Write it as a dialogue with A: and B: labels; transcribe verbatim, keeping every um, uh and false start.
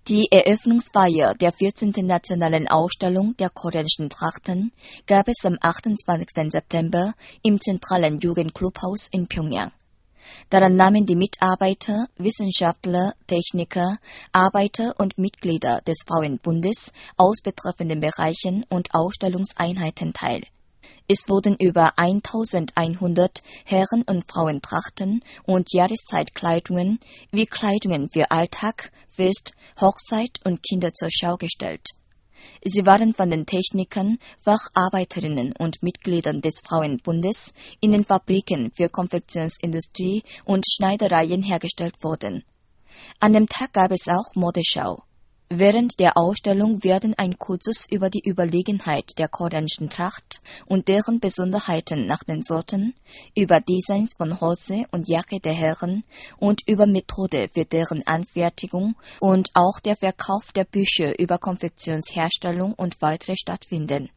A: Die Eröffnungsfeier der vierzehnten Nationalen Ausstellung der koreanischen Trachten gab es am achtundzwanzigsten September im zentralen Jugendclubhaus in Pjöngjang. Daran nahmen die Mitarbeiter, Wissenschaftler, Techniker, Arbeiter und Mitglieder des Frauenbundes aus betreffenden Bereichen und Ausstellungseinheiten teil. Es wurden über eintausendeinhundert Herren- und Frauentrachten und Jahreszeitkleidungen wie Kleidungen für Alltag, Fest, Hochzeit und Kinder zur Schau gestellt. Sie waren von den Technikern, Facharbeiterinnen und Mitgliedern des Frauenbundes in den Fabriken für Konfektionsindustrie und Schneidereien hergestellt worden. An dem Tag gab es auch Modeschau. Während der Ausstellung werden ein Kursus über die Überlegenheit der koreanischen Tracht und deren Besonderheiten nach den Sorten, über Designs von Hose und Jacke der Herren und über Methode für deren Anfertigung und auch der Verkauf der Bücher über Konfektionsherstellung und weitere stattfinden.